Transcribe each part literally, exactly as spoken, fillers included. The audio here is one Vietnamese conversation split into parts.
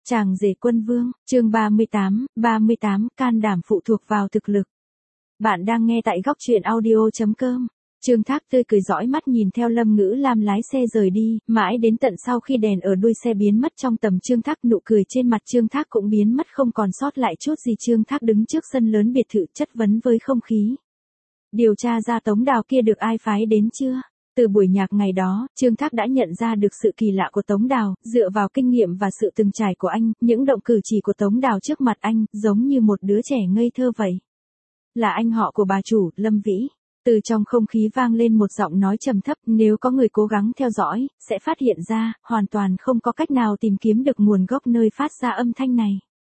Chàng rể quân vương, chương ba mươi tám, ba mươi tám, can đảm phụ thuộc vào thực lực. Bạn đang nghe tại góc truyện audio chấm com. Trương Thác tươi cười dõi mắt nhìn theo Lâm Ngữ Lam lái xe rời đi, mãi đến tận sau khi đèn ở đuôi xe biến mất trong tầm Trương Thác, nụ cười trên mặt Trương Thác cũng biến mất không còn sót lại chút gì. Trương Thác đứng trước sân lớn biệt thự chất vấn với không khí. Điều tra ra Tống Đào kia được ai phái đến chưa? Từ buổi nhạc ngày đó, Trương Thác đã nhận ra được sự kỳ lạ của Tống Đào, dựa vào kinh nghiệm và sự từng trải của anh, những động cử chỉ của Tống Đào trước mặt anh, giống như một đứa trẻ ngây thơ vậy. Là anh họ của bà chủ, Lâm Vĩ. Từ trong không khí vang lên một giọng nói trầm thấp, nếu có người cố gắng theo dõi, sẽ phát hiện ra, hoàn toàn không có cách nào tìm kiếm được nguồn gốc nơi phát ra âm thanh này.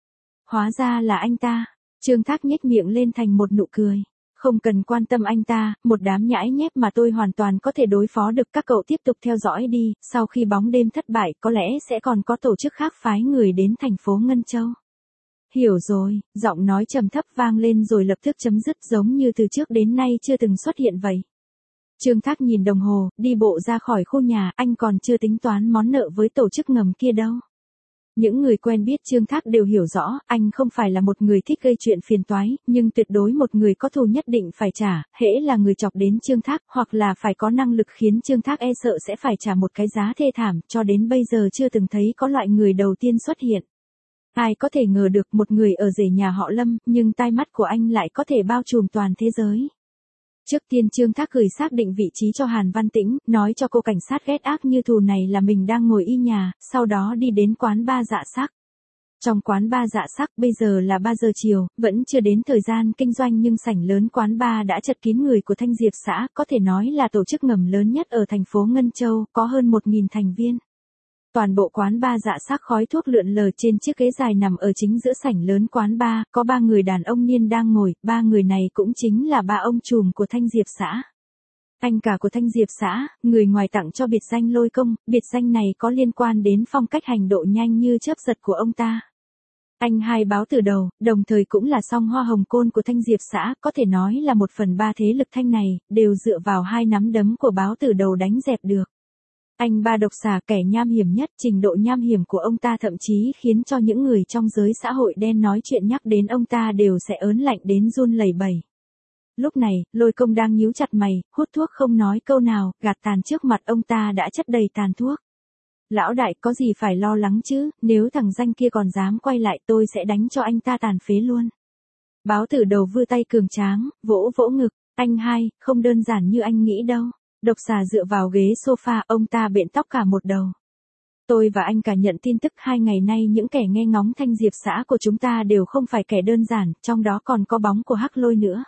Hóa ra là anh ta. Trương Thác nhếch miệng lên thành một nụ cười. Không cần quan tâm anh ta, một đám nhãi nhép mà tôi hoàn toàn có thể đối phó được. Các cậu tiếp tục theo dõi đi, sau khi bóng đêm thất bại có lẽ sẽ còn có tổ chức khác phái người đến thành phố Ngân Châu. Hiểu rồi, giọng nói trầm thấp vang lên rồi lập tức chấm dứt, giống như từ trước đến nay chưa từng xuất hiện vậy. Trương Thác nhìn đồng hồ, đi bộ ra khỏi khu nhà, anh còn chưa tính toán món nợ với tổ chức ngầm kia đâu. Những người quen biết Trương Thác đều hiểu rõ, anh không phải là một người thích gây chuyện phiền toái, nhưng tuyệt đối một người có thù nhất định phải trả, hễ là người chọc đến Trương Thác, hoặc là phải có năng lực khiến Trương Thác e sợ sẽ phải trả một cái giá thê thảm, cho đến bây giờ chưa từng thấy có loại người đầu tiên xuất hiện. Ai có thể ngờ được một người ở rể nhà họ Lâm, nhưng tai mắt của anh lại có thể bao trùm toàn thế giới. Trước tiên Trương Thác gửi xác định vị trí cho Hàn Văn Tĩnh, nói cho cô cảnh sát ghét ác như thù này là mình đang ngồi y nhà, sau đó đi đến quán bar Dạ Sắc. Trong quán bar Dạ Sắc bây giờ là ba giờ chiều, vẫn chưa đến thời gian kinh doanh nhưng sảnh lớn quán bar đã chật kín người của Thanh Diệp xã, có thể nói là tổ chức ngầm lớn nhất ở thành phố Ngân Châu, có hơn một nghìn thành viên. Toàn bộ quán bar Dạ Sắc khói thuốc lượn lờ, trên chiếc ghế dài nằm ở chính giữa sảnh lớn quán bar, có ba người đàn ông niên đang ngồi, ba người này cũng chính là ba ông trùm của Thanh Diệp xã. Anh cả của Thanh Diệp xã, người ngoài tặng cho biệt danh Lôi Công, biệt danh này có liên quan đến phong cách hành động nhanh như chớp giật của ông ta. Anh hai Báo Tử Đầu, đồng thời cũng là song hoa hồng côn của Thanh Diệp xã, có thể nói là một phần ba thế lực Thanh này, đều dựa vào hai nắm đấm của Báo Tử Đầu đánh dẹp được. Anh ba độc xà, kẻ nham hiểm nhất, trình độ nham hiểm của ông ta thậm chí khiến cho những người trong giới xã hội đen nói chuyện nhắc đến ông ta đều sẽ ớn lạnh đến run lẩy bẩy. Lúc này, Lôi Công đang nhíu chặt mày, hút thuốc không nói câu nào, gạt tàn trước mặt ông ta đã chất đầy tàn thuốc. Lão đại, có gì phải lo lắng chứ, nếu thằng danh kia còn dám quay lại tôi sẽ đánh cho anh ta tàn phế luôn. Báo Tử Đầu vươn tay cường tráng, vỗ vỗ ngực, anh hai, không đơn giản như anh nghĩ đâu. Độc xà dựa vào ghế sofa, ông ta bện tóc cả một đầu. Tôi và anh cả nhận tin tức hai ngày nay những kẻ nghe ngóng Thanh Diệp xã của chúng ta đều không phải kẻ đơn giản, trong đó còn có bóng của Hắc Lôi nữa.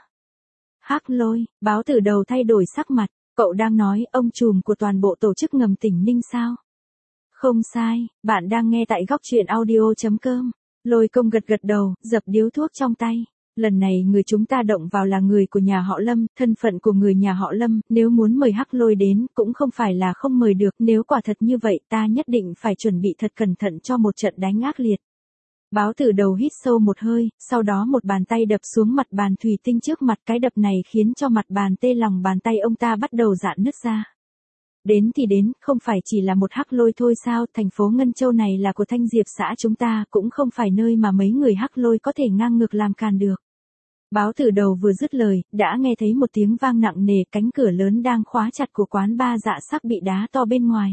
Hắc Lôi, Báo Tử Đầu thay đổi sắc mặt, cậu đang nói ông trùm của toàn bộ tổ chức ngầm tỉnh Ninh sao? Không sai, bạn đang nghe tại góc truyện audio chấm com. Lôi Công gật gật đầu, dập điếu thuốc trong tay. Lần này người chúng ta động vào là người của nhà họ Lâm, thân phận của người nhà họ Lâm, nếu muốn mời Hắc Lôi đến, cũng không phải là không mời được, nếu quả thật như vậy ta nhất định phải chuẩn bị thật cẩn thận cho một trận đánh ác liệt. Báo Tử Đầu hít sâu một hơi, sau đó một bàn tay đập xuống mặt bàn thủy tinh trước mặt, cái đập này khiến cho mặt bàn tê, lòng bàn tay ông ta bắt đầu rạn nứt ra. Đến thì đến, không phải chỉ là một Hắc Lôi thôi sao, thành phố Ngân Châu này là của Thanh Diệp xã chúng ta, cũng không phải nơi mà mấy người Hắc Lôi có thể ngang ngược làm càn được. Báo Tử Đầu vừa dứt lời, đã nghe thấy một tiếng vang nặng nề, cánh cửa lớn đang khóa chặt của quán bar Dạ Sắc bị đá to bên ngoài.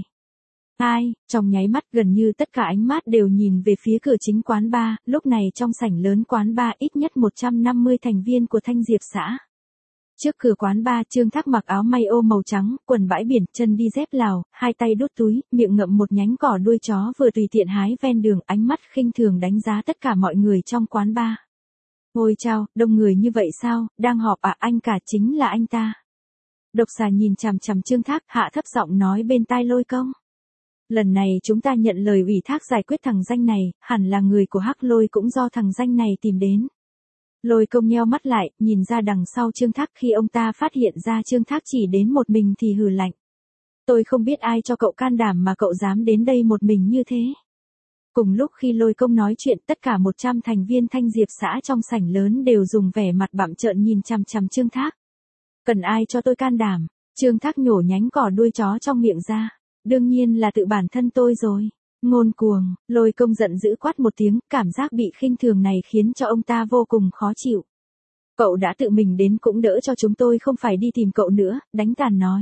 Ai, trong nháy mắt gần như tất cả ánh mắt đều nhìn về phía cửa chính quán bar, lúc này trong sảnh lớn quán bar ít nhất một trăm năm mươi thành viên của Thanh Diệp xã. Trước cửa quán bar, Trương Thác mặc áo may ô màu trắng, quần bãi biển, chân đi dép Lào, hai tay đút túi, miệng ngậm một nhánh cỏ đuôi chó vừa tùy tiện hái ven đường, ánh mắt khinh thường đánh giá tất cả mọi người trong quán bar. Ôi chao, đông người như vậy sao, đang họp à, anh cả chính là anh ta. Độc xà nhìn chằm chằm Trương Thác, hạ thấp giọng nói bên tai Lôi Công. Lần này chúng ta nhận lời ủy thác giải quyết thằng danh này, hẳn là người của Hắc Lôi cũng do thằng danh này tìm đến. Lôi Công nheo mắt lại, nhìn ra đằng sau Trương Thác, khi ông ta phát hiện ra Trương Thác chỉ đến một mình thì hừ lạnh. Tôi không biết ai cho cậu can đảm mà cậu dám đến đây một mình như thế. Cùng lúc khi Lôi Công nói chuyện, tất cả một trăm thành viên Thanh Diệp xã trong sảnh lớn đều dùng vẻ mặt bặm trợn nhìn chằm chằm Trương Thác. Cần ai cho tôi can đảm? Trương Thác nhổ nhánh cỏ đuôi chó trong miệng ra. Đương nhiên là tự bản thân tôi rồi. Ngôn cuồng, Lôi Công giận dữ quát một tiếng, cảm giác bị khinh thường này khiến cho ông ta vô cùng khó chịu. Cậu đã tự mình đến cũng đỡ cho chúng tôi không phải đi tìm cậu nữa, đánh tàn nói.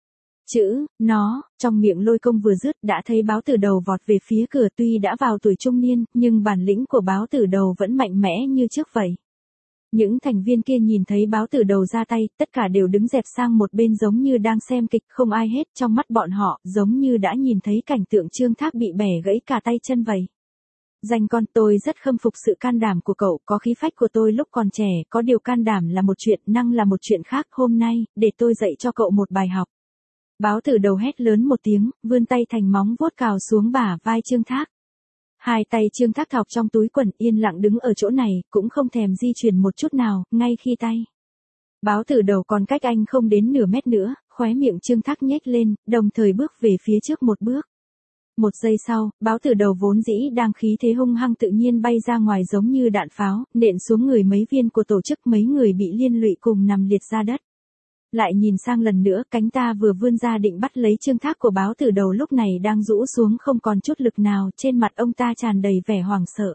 Chữ, nó, trong miệng Lôi Công vừa dứt đã thấy báo tử đầu vọt về phía cửa, tuy đã vào tuổi trung niên, nhưng bản lĩnh của báo tử đầu vẫn mạnh mẽ như trước vậy. Những thành viên kia nhìn thấy báo tử đầu ra tay, tất cả đều đứng dẹp sang một bên giống như đang xem kịch, không ai hết, trong mắt bọn họ, giống như đã nhìn thấy cảnh tượng Trương Thác bị bẻ gãy cả tay chân vậy. Danh con, tôi rất khâm phục sự can đảm của cậu, có khí phách của tôi lúc còn trẻ, có điều can đảm là một chuyện, năng là một chuyện khác, hôm nay, để tôi dạy cho cậu một bài học. Báo tử đầu hét lớn một tiếng, vươn tay thành móng vuốt cào xuống bả vai Trương Thác. Hai tay Trương Thác thọc trong túi quần, yên lặng đứng ở chỗ này, cũng không thèm di chuyển một chút nào, ngay khi tay báo tử đầu còn cách anh không đến nửa mét nữa, khóe miệng Trương Thác nhếch lên, đồng thời bước về phía trước một bước. Một giây sau, báo tử đầu vốn dĩ đang khí thế hung hăng tự nhiên bay ra ngoài giống như đạn pháo, nện xuống người mấy viên của tổ chức, mấy người bị liên lụy cùng nằm liệt ra đất. Lại nhìn sang lần nữa, cánh ta vừa vươn ra định bắt lấy Trương Thác của báo tử đầu lúc này đang rũ xuống không còn chút lực nào, trên mặt ông ta tràn đầy vẻ hoảng sợ.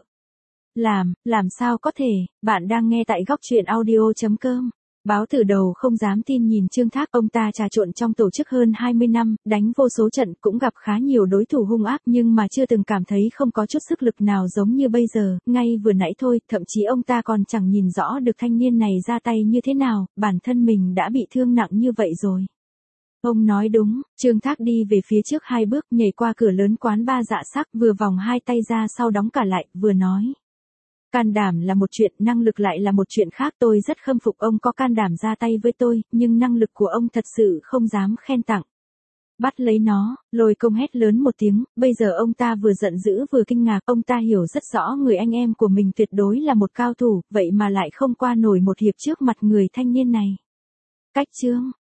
Làm, làm sao có thể, bạn đang nghe tại góc truyện audio chấm com. Báo tử đầu không dám tin nhìn Trương Thác, ông ta trà trộn trong tổ chức hơn hai mươi năm, đánh vô số trận, cũng gặp khá nhiều đối thủ hung ác nhưng mà chưa từng cảm thấy không có chút sức lực nào giống như bây giờ, ngay vừa nãy thôi, thậm chí ông ta còn chẳng nhìn rõ được thanh niên này ra tay như thế nào, bản thân mình đã bị thương nặng như vậy rồi. Ông nói đúng, Trương Thác đi về phía trước hai bước, nhảy qua cửa lớn quán ba Dạ Sắc, vừa vòng hai tay ra sau đóng cả lại, vừa nói. Can đảm là một chuyện, năng lực lại là một chuyện khác, tôi rất khâm phục ông có can đảm ra tay với tôi, nhưng năng lực của ông thật sự không dám khen tặng. Bắt lấy nó, Lôi Công hét lớn một tiếng, bây giờ ông ta vừa giận dữ vừa kinh ngạc, ông ta hiểu rất rõ người anh em của mình tuyệt đối là một cao thủ, vậy mà lại không qua nổi một hiệp trước mặt người thanh niên này. Cách chương,